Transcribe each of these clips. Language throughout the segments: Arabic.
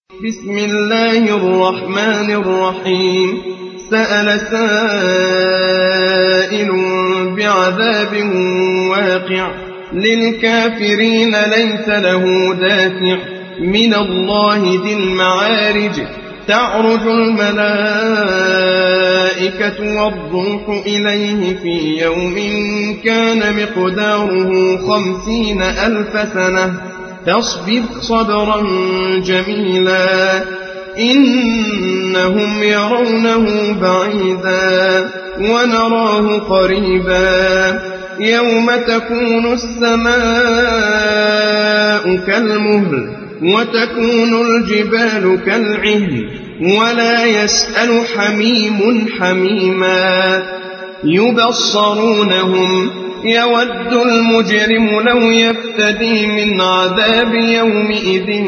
بسم الله الرحمن الرحيم سأل سائل بعذاب واقع للكافرين ليس له دافع من الله ذي المعارج تعرج الملائكة والروح إليه في يوم كان مقداره 50,000 سنة فاصبر صبرا جميلا إنهم يرونه بعيدا ونراه قريبا يوم تكون السماء كالمهل وتكون الجبال كالعهن ولا يسأل حميم حميما يبصرونهم يود المجرم لو يفتدي من عذاب يومئذ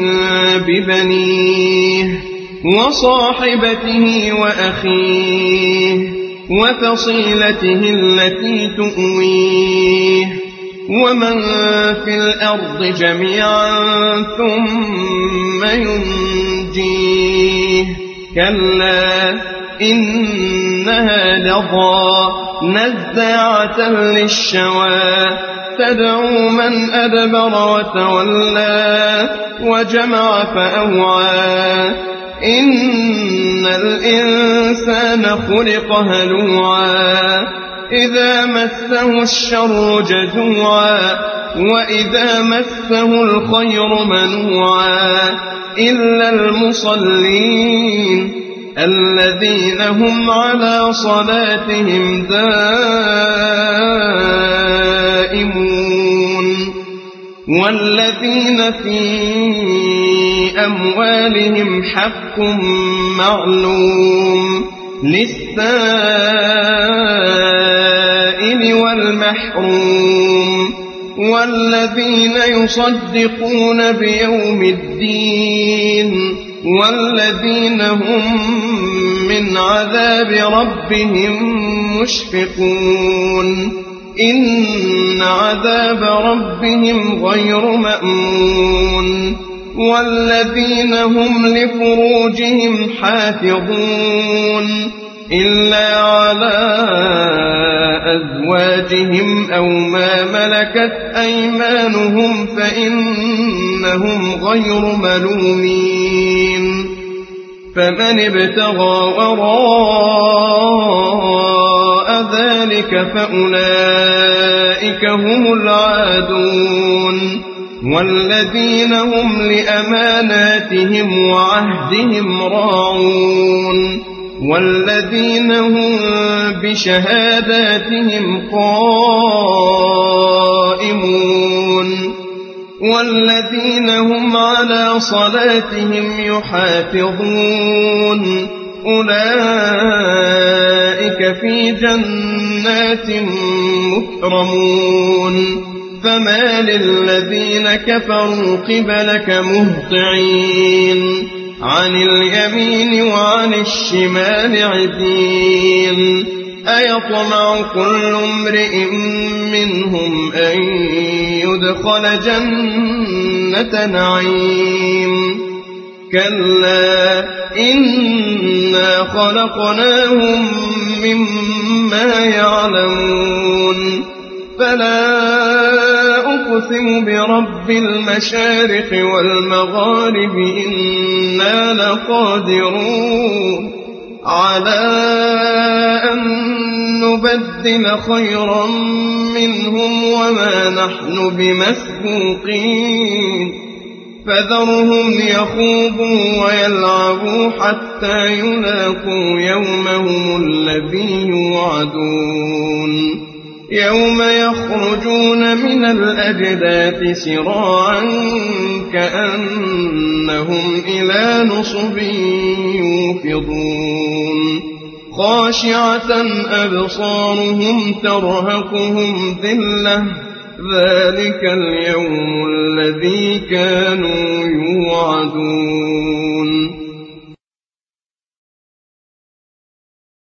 ببنيه وصاحبته وأخيه وفصيلته التي تؤويه ومن في الأرض جميعا ثم ينجيه كلا إنها لظى نزاعة للشوى تدعو من أدبر وتولى وجمع فأوعى إن الإنسان خلق هلوعا إذا مسه الشر جزوعا وإذا مسه الخير منوعا إلا المصلين الذين هم على صلاتهم دائمون والذين في أموالهم حق معلوم للسائل والمحروم والذين يصدقون بيوم الدين والذين هم من عذاب ربهم مشفقون إن عذاب ربهم غير مأمون والذين هم لفروجهم حافظون إلا على أزواجهم أو ما ملكت أيمانهم فإنهم غير ملومين فمن ابتغى وراء ذلك فأولئك هم العادون والذين هم لأماناتهم وعهدهم راعون والذين هم بشهاداتهم قائمون والذين هم على صلاتهم يحافظون أولئك في جنات مكرمون فما للذين كفروا قبلك مهطعين عن اليمين وعن الشمال عزين أيطمع كل امرئ منهم أن يدخل جنة نعيم كلا إنا خلقناهم مما يعلمون فلا أقسم برب المشارق والمغارب إنا لقادرون على أن نبدل خيرا منهم وما نحن بمسبوقين فذرهم يخوضوا ويلعبوا حتى يلاقوا يومهم الذي يوعدون يوم يخرجون من الأجداث سراعا كأنهم إلى نصب يوفضون خاشعة أبصارهم ترهقهم ذلة ذلك اليوم الذي كانوا يوعدون